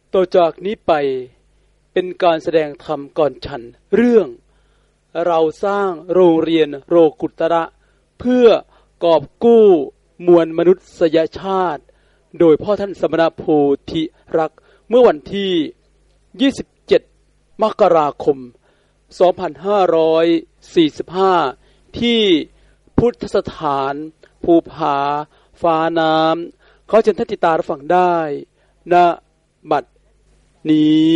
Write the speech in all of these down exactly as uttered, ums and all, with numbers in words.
ต่อจากนี้ไปเป็นการแสดงธรรมก่อนฉันเรื่องเราสร้างโรงเรียนโลกุตระเพื่อกอบกู้มวลมนุษยชาติโดยพ่อท่านสมณโพธิรักษ์เมื่อวันที่ยี่สิบเจ็ดมกราคมสองพันห้าร้อยสี่สิบห้าที่พุทธสถานภูผาฟ้าน้ำเขาเชิญท่านติดตามรับฟังได้ณบัดนี้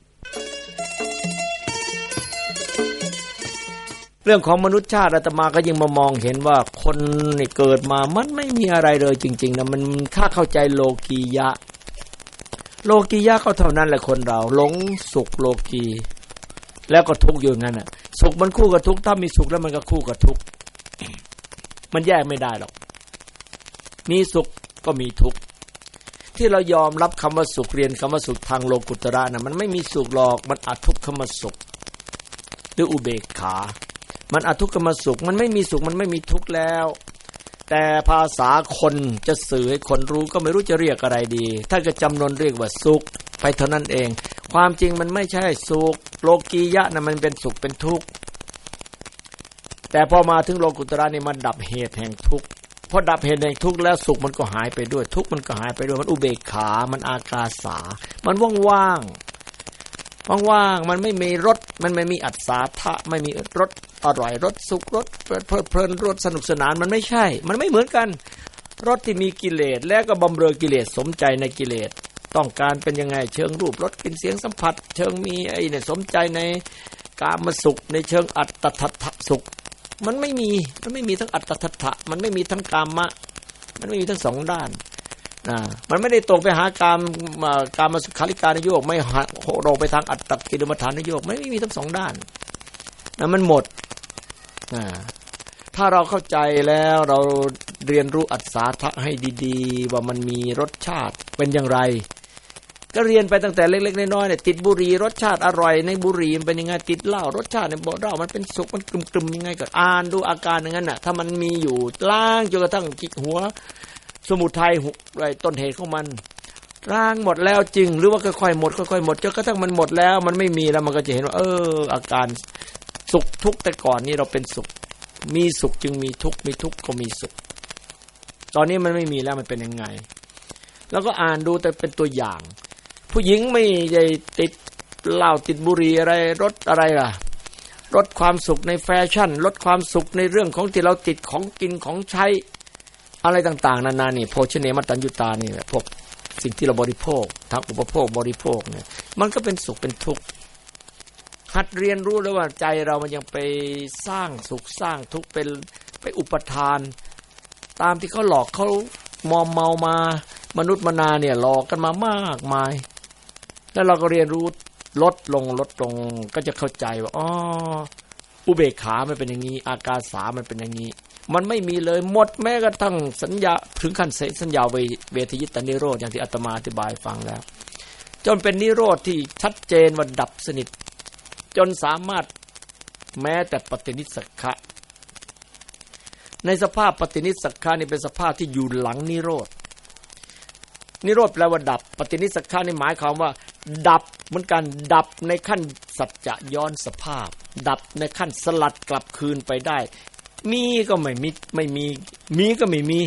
เรื่องของมนุษยชาติอาตมาก็ยังมามองเห็นว่าคนนี่เกิดมามันไม่มีอะไรเลยจริงๆนะมันถ้าเข้าใจโลกียะโลกียะก็เท่านั้นแหละคนเราหลงสุขโลกีแล้วก็ทุกข์อยู่งั้นน่ะสุขมันคู่กับทุกข์ถ้ามีสุขแล้วมันก็คู่กับทุกข์มันแยกไม่ได้หรอกมีสุขก็มีทุกข์ที่เรายอมรับคำว่าสุขเรียนคำว่าสุขทางโลกุตระน่ะมันไม่มีสุขหรอกมันอทุกขมสุขหรืออุเบกขามันอทุกขมสุขมันไม่มีสุขมันไม่มีทุกข์แล้วแต่ภาษาคนจะสื่อให้คนรู้ก็ไม่รู้จะเรียกอะไรดีถ้าจะจำนวนเรียกว่าสุขไปเท่านั้นเองความจริงมันไม่ใช่สุขโลกียะน่ะมันเป็นสุขเป็นทุกข์แต่พอมาถึงโลกุตระนี่มันดับเหตุแห่งทุกข์พอดับเหตุแห่งทุกข์แล้วสุขมันก็หายไปด้วยทุกข์มันก็หายไปด้วยมันอุเบกขามันอากาสามันว่างๆว่างๆมันไม่มีรสมันไม่มีอัศทะไม่มีรสอร่อยรสสุขรสเพลิดเพลินรสสนุกสนานมันไม่ใช่มันไม่เหมือนกันรสที่มีกิเลสแล้วก็บำเรอกิเลสสมใจในกิเลสต้องการเป็นยังไงเชิงรูปรสกลิ่นเสียงสัมผัสเชิงมีไอ้เนี่ยสมใจในกามสุขในเชิงอัตตทัฏฐสุขมันไม่มีมันไม่มีทั้งอัตตทัฏฐะมันไม่มีทั้งกามะมันไม่มีทั้งสองด้านนะมันไม่ได้ตรงไปหากามกามสุขาริการโยกไม่โรไปทางอัตตกิลมัฏฐานโยกไม่มีทั้งสองด้านนะมันหมดนะถ้าเราเข้าใจแล้วเราเรียนรู้อัศทะให้ดีๆว่ามันมีรสชาติเป็นอย่างไรก็เรียนไปตั้งแต่เล็กๆน้อยๆเนี่ยติดบุหรี่รสชาติอร่อยในบุหรี่มันเป็นยังไงติดเหล้ารสชาติในบ่เหล้ามันเป็นสุขมันกลุ่มๆยังไงก็อ่านดูอาการอย่างนั้นน่ะถ้ามันมีอยู่ล้างจนกระทั่งจิกหัวสมุทัยอะไรต้นเหตุของมันล้างหมดแล้วจริงหรือว่าค่อยๆหมดค่อยๆหมดจนกระทั่งมันหมดแล้วมันไม่มีแล้วมันก็จะเห็นว่าเอออาการสุขทุกข์แต่ก่อนนี้เราเป็นสุขมีสุขจึงมีทุกข์มีทุกข์ก็มีสุขตอนนี้มันไม่มีแล้วมันเป็นยังไงแล้วก็อ่านดูแต่เป็นตัวอย่างผู้หญิงไม่ได้ติดเหล้าติดบุหรี่อะไรรสอะไรล่ะรสความสุขในแฟชั่นรสความสุขในเรื่องของที่เราติดของกินของใช้อะไรต่างๆนานานี่โภชเนมัตตัญญูตานี่แหละพวกสิ่งที่เราบริโภคทั้งอุปโภคบริโภคเนี่ยมันก็เป็นสุขเป็นทุกข์หัดเรียนรู้แล้วว่าใจเรามันยังไปสร้างสุขสร้างทุกข์เป็นไปอุปทานตามที่เขาหลอกเขามอมเมามามนุษย์มนาเนี่ยหลอกกันมามากมายแล้วเราก็เรียนรู้ลดลงลดลงก็จะเข้าใจว่าอ๋ออุเบกขามันเป็นอย่างนี้อากาสามันเป็นอย่างนี้มันไม่มีเลยหมดแม้กระทั่งสัญญาถึงขั้นสัญญาเวทยิตานิโรธอย่างที่อาตมาอธิบายฟังแล้วจนเป็นนิโรธที่ชัดเจนว่าดับสนิทจนสามารถแม้แต่ปฏินิสสักขะในสภาพปฏินิสสักขะนี่เป็นสภาพที่อยู่หลังนิโรธนิโรธแปลว่าดับปฏินิสสักขะนี่หมายความว่าดับเหมือนกันดับในขั้นสัจจะย้อนสภาพดับในขั้นสลัดกลับคืนไปได้มีก็ไม่มีไม่มีมีก็ไม่มี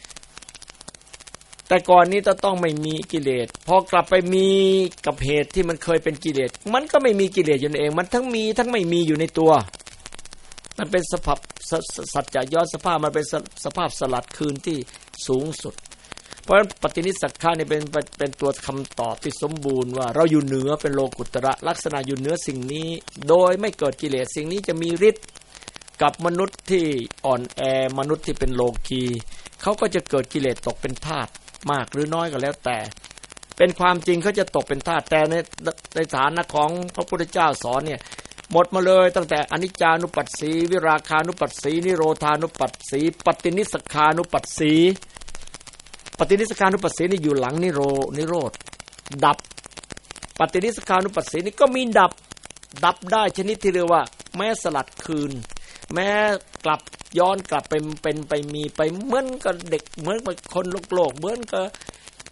แต่ก่อนนี้จะต้องไม่มีกิเลสพอกลับไปมีกับเหตุที่มันเคยเป็นกิเลสมันก็ไม่มีกิเลสอยู่เองมันทั้งมีทั้งไม่มีอยู่ในตัวมันเป็นสภาพสัจจะย้อนสภาพมันเป็นสภาพสลัดคืนที่สูงสุดเพราะฉะนั้นปฏินิสสักขะนี่เป็นเป็นตัวคำตอบที่สมบูรณ์ว่าเราอยู่เหนือเป็นโลกุตระลักษณะอยู่เหนือสิ่งนี้โดยไม่เกิดกิเลสสิ่งนี้จะมีฤทธิ์กับมนุษย์ที่อ่อนแอมนุษย์ที่เป็นโลกีเขาก็จะเกิดกิเลสตกเป็นทาสมากหรือน้อยก็แล้วแต่เป็นความจริงเขาจะตกเป็นทาสแต่ในในฐานะของพระพุทธเจ้าสอนเนี่ยหมดมาเลยตั้งแต่อนิจจานุปัสสีวิราคานุปัสสีนิโรธานุปัสสีปฏินิสสักขานุปัสสีปฏินิสสักขานุปัสสีนี่อยู่หลังนิโรนิโรธดับปฏินิสสักขานุปัสสีนี่ก็มีดับดับได้ชนิดที่เรียกว่าแม้สลัดคืนแม้กลับย้อนกลับไปเป็นไปมีไปเหมือนกับเด็กเหมือนกับคนโลกโลกเหมือนกับ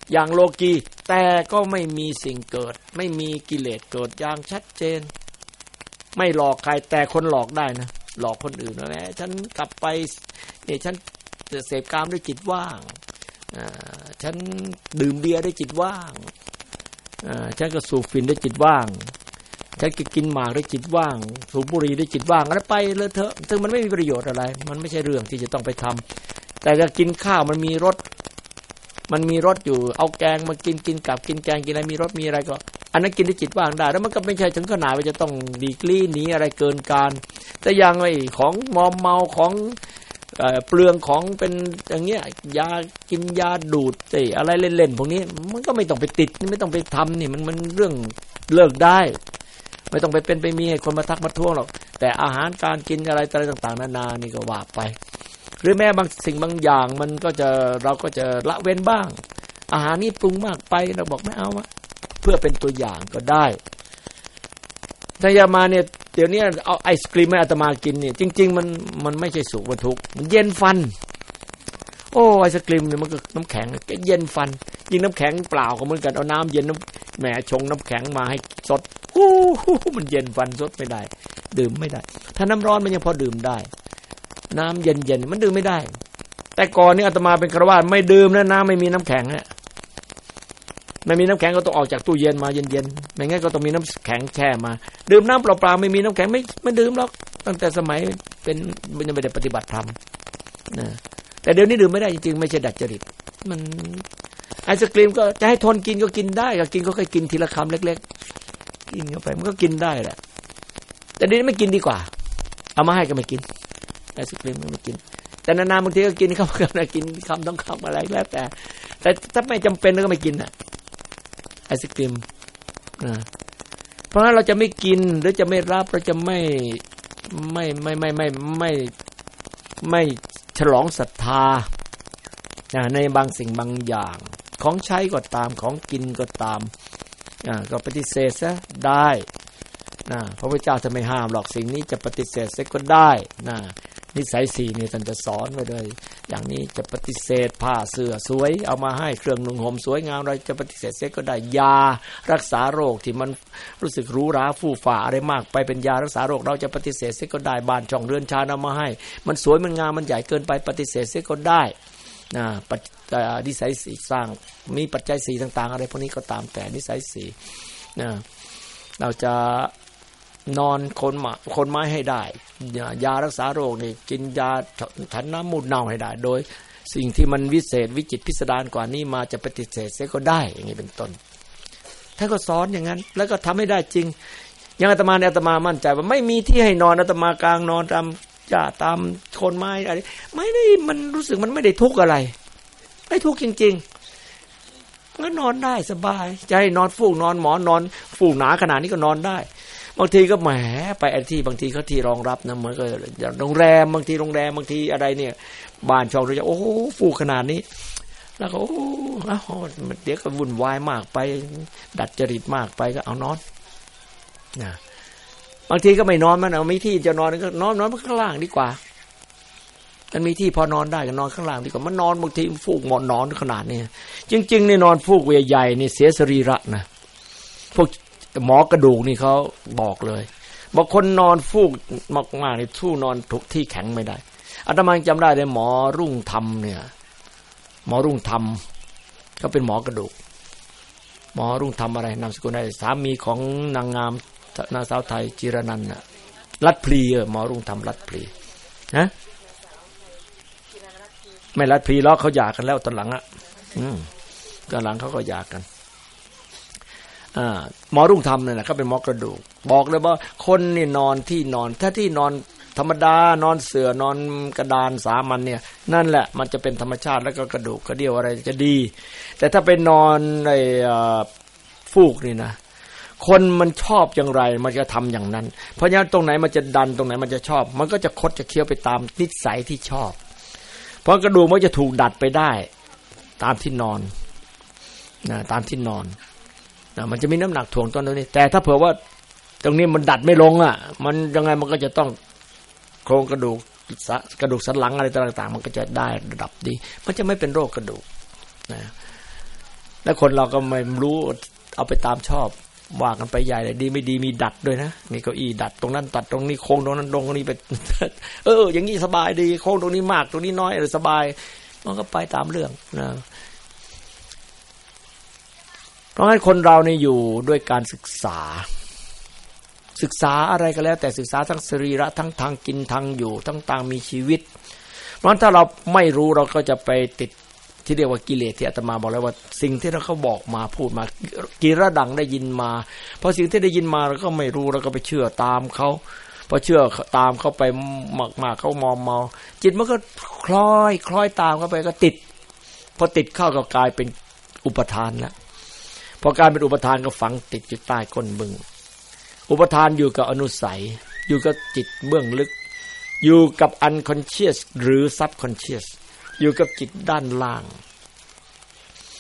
อย่างโลกีแต่ก็ไม่มีสิ่งเกิดไม่มีกิเลสเกิดอย่างชัดเจนไม่หลอกใครแต่คนหลอกได้นะหลอกคนอื่นนะแหละฉันกลับไปนี่ฉันเสพกามด้วยจิตว่างอ่าฉันดื่มเบียร์ด้วยจิตว่างอ่าฉันก็สูบฝิ่นด้วยจิตว่างฉันก็กินหมากด้วยจิตว่างสูบบุหรี่ด้วยจิตว่างอะไรไปเลยเถอะซึ่งมันไม่มีประโยชน์อะไรมันไม่ใช่เรื่องที่จะต้องไปทำแต่ถ้ากินข้าวมันมีรสมันมีรสอยู่เอาแกงมากินกินกับกินแกงกินอะไรมีรสมีอะไรก็อันนั้นกินด้วยจิตว่างได้แล้วมันก็ไม่ใช่ถึงขนาดว่าจะต้องดีกลี้หนีอะไรเกินการแต่อย่างไอ้ของมอมเมาของเอ่อเปลืองของเป็นอย่างเงี้ยยากินยาดูดไอ้อะไรเล่นๆพวกนี้มันก็ไม่ต้องไปติดไม่ต้องไปทำนี่มันมันเรื่องเลิกได้ไม่ต้องไปเป็นไปมีให้คนมาทักมาท้วงหรอกแต่อาหารการกินอะไรต่างๆนานานี่ก็ว่าไปหรือแม้บางสิ่งบางอย่างมันก็จะเราก็จะละเว้นบ้างอาหารนี้ปรุงมากไปเราบอกไม่เอาเพื่อเป็นตัวอย่างก็ได้ถ้าอย่ามาเนี่ยเดี๋ยวนี้เอาไอศกรีมให้อาตมากินเนี่ยจริงๆมันมันไม่ใช่สุขมันทุกข์มันเย็นฟันโอ้ไอศกรีมเนี่ยมันก็น้ำแข็งก็เย็นฟันยิ่งน้ำแข็งเปล่าก็เหมือนกันเอาน้ำเย็นน้ำแหมชงน้ำแข็งมาให้สดโอ้มันเย็นฟันสดไม่ได้ดื่มไม่ได้ถ้าน้ำร้อนมันยังพอดื่มได้น้ำเย็นๆมันดื่มไม่ได้แต่ก่อนนี้อาตมาเป็นฆราวาสไม่ดื่มนะน้ำไม่มีน้ำแข็งเนี่ยไม่มีน้ำแข็งก็ต้องออกจากตู้เย็นมาเย็นๆไม่งั้นก็ต้องมีน้ำแข็งแช่มาดื่มน้ำเปล่าๆไม่มีน้ำแข็งไม่ไม่ดื่มหรอกตั้งแต่สมัยเป็นยังไม่ได้ปฏิบัติธรรมนะแต่เดี๋ยวนี้ดื่มไม่ได้จริงๆไม่ใช่ดัดจริตมันไอศกรีมก็จะให้ทนกินก็กินได้ก็กินก็ค่อยกินทีละคำเล็กๆกินเข้าไปมันก็กินได้แหละแต่เดี๋ยวนี้ไม่กินดีกว่าเอามาให้ก็ไม่กินไอศกรีมไม่กินแต่นานๆบางทีก็กินเข้ามากินคำต้องคำอะไรแล้วแต่แต่ถ้าไม่จำเป็นก็ไม่กินอ่ะไอศกรีมนะเพราะฉะนั้นเราจะไม่กินหรือจะไม่รับเราจะไม่ไม่ไม่ไม่ไม่ไม่ไม่ฉลองศรัทธาในบางสิ่งบางอย่างของใช้ก็ตามของกินก็ตามก็ปฏิเสธซะได้นะพระพุทธเจ้าจะไม่ห้ามหรอกสิ่งนี้จะปฏิเสธซะก็ได้นะนิสัยสี่นี่ท่านจะสอนไว้เลยอย่างนี้จะปฏิเสธผ้าเสื้อสวยเอามาให้เครื่องนุ่งห่มสวยงามเราจะปฏิเสธเสียก็ได้ยารักษาโรคที่มันรู้สึกหรูหราฟู่ฟ้าอะไรมากไปเป็นยารักษาโรคเราจะปฏิเสธเสียก็ได้บ้านช่องเรือนชานเอามาให้มันสวยมันงามมันใหญ่เกินไปปฏิเสธเสียก็ได้นะนิสัยสี่สร้างมีปัจจัยสี่ต่างๆอะไรพวกนี้ก็ตามแต่นิสัยสี่นะเราจะนอนคนหมาคนไม้ให้ได้ยารักษาโรคนี่กินยาฉันน้ำมูดเน่าให้ได้โดยสิ่งที่มันวิเศษวิจิตรพิสดารกว่านี้มาจะปฏิเสธเสียก็ได้อย่างนี้เป็นต้นท่านก็สอนอย่างนั้นแล้วก็ทำให้ได้จริงอย่างอาตมาเนี่ยอาตมามั่นใจว่าไม่มีที่ให้นอนอาตมากลางนอนตามจ่าตามโคนไม้อะไรไม่ได้มันรู้สึกมันไม่ได้ทุกข์อะไรไม่ทุกข์จริงๆก็นอนได้สบายจะให้นอนฟูกนอนหมอนนอนฟูกหนาขนาดนี้ก็นอนได้บางทีก็แหมไปไอ้ที่บางทีเขาที่รองรับนะเหมือนกับโรงแรมบางทีโรงแรมบางทีอะไรเนี่ยบ้านช่องเราจะโอ้โหฟูขนาดนี้แล้วก็โอ้โหเดี๋ยวก็วุ่นวายมากไปดัดจริตมากไปก็เอานอนนะบางทีก็ไม่นอนมันเอาไม่ที่จะนอนก็นอนนอนข้างล่างดีกว่ามันมีที่พอนอนได้ก็นอนข้างล่างดีกว่ามันนอนบางทีฟูกหมอนนอนขนาดนี้จริงๆนี่นอนฟูกใหญ่ๆนี่เสียสรีระนะพวกหมอกระดูกนี่เขาบอกเลยบอกคนนอนฟูกมากๆนี่สู้นอนทุกที่แข็งไม่ได้อาตมาจำได้เลยหมอรุ่งธรรมเนี่ยหมอรุ่งธรรมเขาเป็นหมอกระดูกหมอรุ่งธรรมอะไรนามสกุลอะไรสามีของนางงามนางสาวไทยจิรนันท์น่ะลัดพลีหมอรุ่งธรรมลัดพลีนะไม่ลัดพลีล้อเขาหย่ากันแล้วตอนหลังอ่ะอืมตอนหลังเขาก็หย่ากันหมอรุ่งธรรมเนี่ยนะเขาเป็นหมอกระดูกบอกเลยว่าคนนี่นอนที่นอนถ้าที่นอนธรรมดานอนเสื่อนอนกระดานสามัญเนี่ยนั่นแหละมันจะเป็นธรรมชาติแล้วก็กระดูกกระเดี่ยวอะไรจะดีแต่ถ้าไปนอนในฟูกนี่นะคนมันชอบอย่างไรมันจะทำอย่างนั้นเพราะฉะนั้นตรงไหนมันจะดันตรงไหนมันจะชอบมันก็จะคดจะเคี้ยวไปตามนิสัยที่ชอบเพราะกระดูกมันจะถูกดัดไปได้ตามที่นอนนะตามที่นอนมันจะมีน้ำหนักถ่วงตอนนี้แต่ถ้าเผื่อว่าตรงนี้มันดัดไม่ลงอ่ะมันยังไงมันก็จะต้องโครงกระดูกกระดูกสันหลังอะไรต่างๆมันก็จะได้ระดับดีมันจะไม่เป็นโรคกระดูกนะแล้วคนเราก็ไม่รู้เอาไปตามชอบว่ากันไปใหญ่เลยดีไม่ดีมีดัดด้วยนะมีเก้าอี้ดัดตรงนั้นตัดตรงนี้โค้งตรงนั้นตรงนี้ไปเอออย่างนี้สบายดีโค้งตรงนี้มากตรงนี้น้อยเออสบายมันก็ไปตามเรื่องนะเพราะงั้นคนเราเนี่ยอยู่ด้วยการศึกษาศึกษาอะไรก็แล้วแต่ศึกษาทั้งสรีระทั้งทางกินทางอยู่ทั้งทางมีชีวิตเพราะฉะนั้นถ้าเราไม่รู้เราก็จะไปติดที่เรียกว่ากิเลสที่อาตมาบอกแล้วว่าสิ่งที่เราเขาบอกมาพูดมากีระดังได้ยินมาพอสิ่งที่ได้ยินมาเราก็ไม่รู้เราก็ไปเชื่อตามเขาพอเชื่อตามเขาไปมากๆเขามอมเมาจิตมันก็คล้อยคล้อยตามเข้าไปก็ติดพอติดเข้าก็กลายเป็นอุปทานแล้วพอการเป็นอุปทานก็ฝังติดอยู่ใต้ก้นบึ้งอุปทานอยู่กับอนุสัยอยู่กับจิตเบื้องลึกอยู่กับ unconscious หรือ subconscious อยู่กับจิตด้านล่าง